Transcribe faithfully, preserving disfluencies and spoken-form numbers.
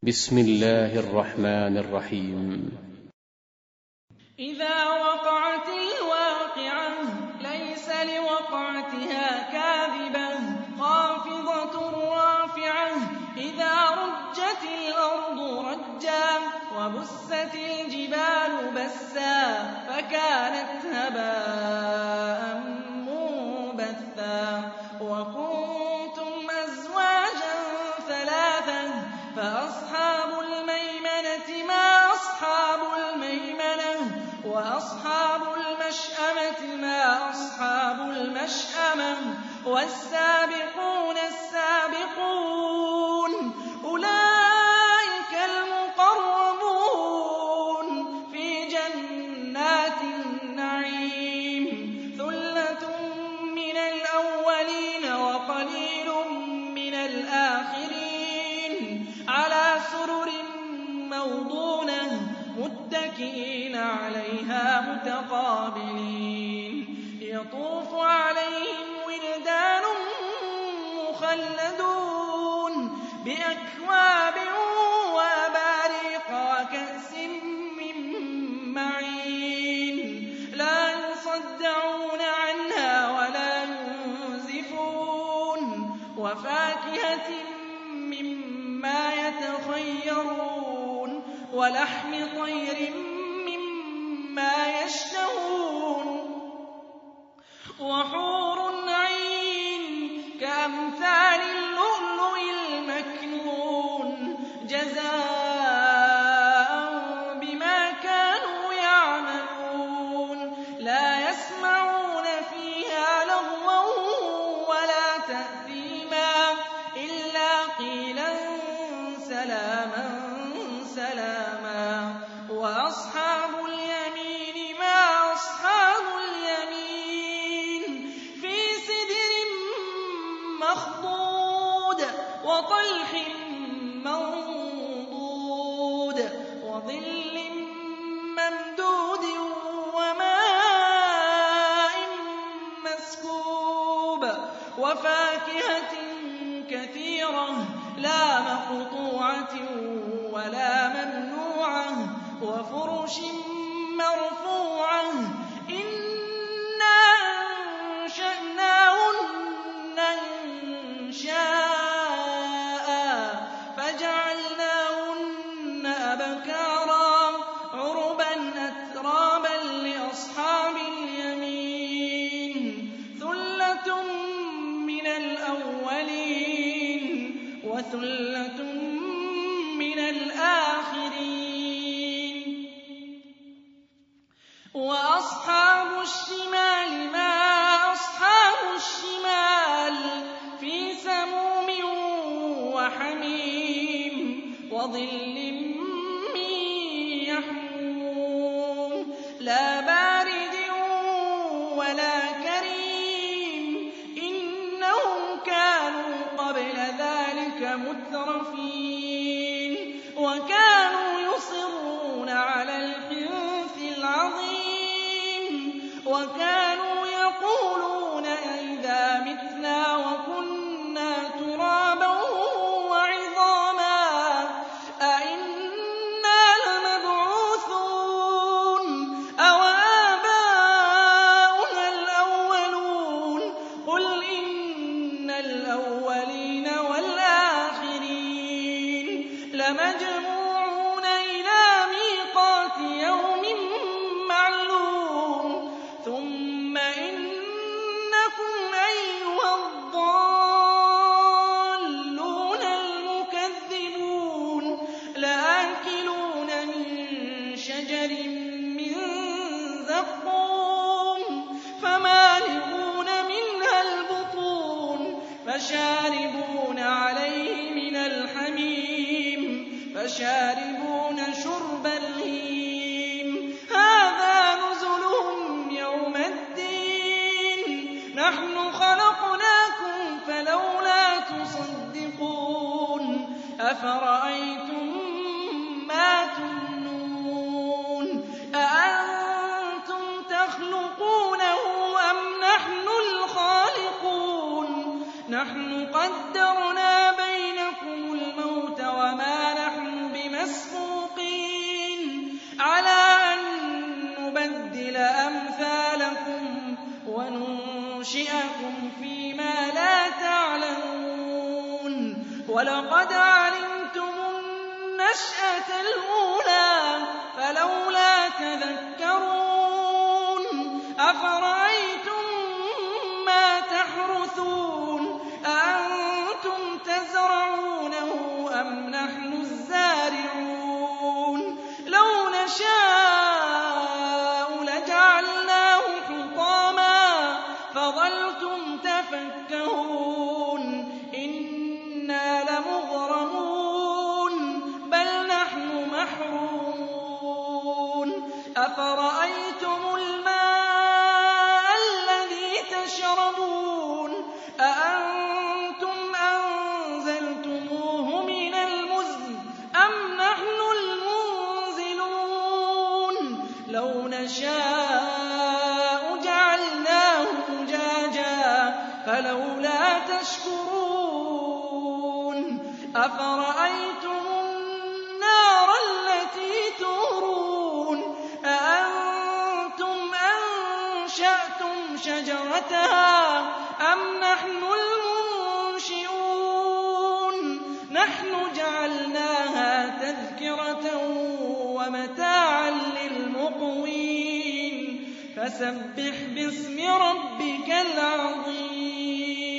بسم الله الرحمن الرحيم. إذا وقعت الواقعة ليس لوقعتها كاذبة خافضة رافعة إذا رجت الأرض رجا وبست الجبال بسا فكانت هباء منبثا وكنتم أزواجا ثلاثا فأصحاب الميمنة ما أصحاب الميمنة وأصحاب المشأمة ما أصحاب المشأمة والسابقون السابقون أولئك المقربون في جنات النعيم ثلة من الأولين وقليل من الآخرين على سرر موضونة متكئين عليها متقابلين يطوف عليهم ولدان مخلدون بأكواب وأباريق وكأس من معين لا يصدعون عنها ولا ينزفون وفاكهة مما يتخيرون ولحم طير مما يشتهون وحور عين كأمثال اللؤلؤ المكنون جزاء بما كانوا يعملون لا يسمعون فيها لغوا ولا تأثيما إلا قيلا سلاما سلاما وأصحاب اليمين ما أصحاب اليمين في سدر مخضود وطلح منضود وظل ممدود وماء مسكوب وفاكهة كثيرة لا مقطوعة ولا ممنوعة وفرش مرفوعة إنا أنشأناهن إنشاء فجعلناهن أبكارا عربا أترابا لأصحاب اليمين ثلة من الأولين وثلة من الآخرين وأصحاب الشمال ما أصحاب الشمال في سموم وحميم وظل من يحموم لا بارد ولا كريم إنهم كانوا قبل ذلك مترفين وكانوا يصرون على الحنث العظيم وكانوا يقولون أئذا متنا وكنا ترابا وعظاما أئنا لمبعوثون أو آباؤنا الأولون قل إن الأولين والآخرين لمجموعون إلى ميقات يوم معلوم ثم إنكم أيها الضالون المكذبون لآكلون من شجر من زقوم فمالئون منها البطون فشاربون عليه من الحميم فشاربون شرب الهيم هذا نزلهم يوم الدين نحن خلقناكم فلولا تصدقون أفرأيتم ما تمنون أأنتم تخلقونه أم نحن الخالقون نحن قدرنا بينكم الموت وما نحن وَلَقَدْ عَلِمْتُمُ النَّشْأَةَ الْأُولَىٰ فَلَوْلَا تَذَكَّرُونَ أَفَرَأَيْتُم مَّا تَحْرُثُونَ أَأَنتُمْ تَزْرَعُونَهُ أَمْ نَحْنُ الزَّارِعُونَ لَوْ نَشَاءُ لَجَعَلْنَاهُ حُطَامًا فَظَلْتُمْ تَفَكَّهُونَ إِنَّا لَمُغْرَمُونَ بَلْ نَحْنُ مَحْرُومُونَ أَفَرَأَيْتُمُ الْمَاءَ الَّذِي تَشْرَبُونَ أَأَنتُمْ أَنزَلْتُمُوهُ مِنَ الْمُزْنِ أَمْ نَحْنُ الْمُنزِلُونَ لَوْ نَشَاءُ جَعَلْنَاهُ أُجَاجًا فَلَوْلَا تَشْكُرُونَ أَفَرَأَيْتُمُ النَّارَ الَّتِي تُورُونَ أَأَنتُمْ أَنشَأْتُمْ شَجَرَتَهَا أَمْ نَحْنُ الْمُنشِئُونَ نَحْنُ جَعَلْنَاهَا تَذْكِرَةً وَمَتَاعًا لِّلْمُقْوِينَ فَسَبِّحْ بِاسْمِ رَبِّكَ الْعَظِيمِ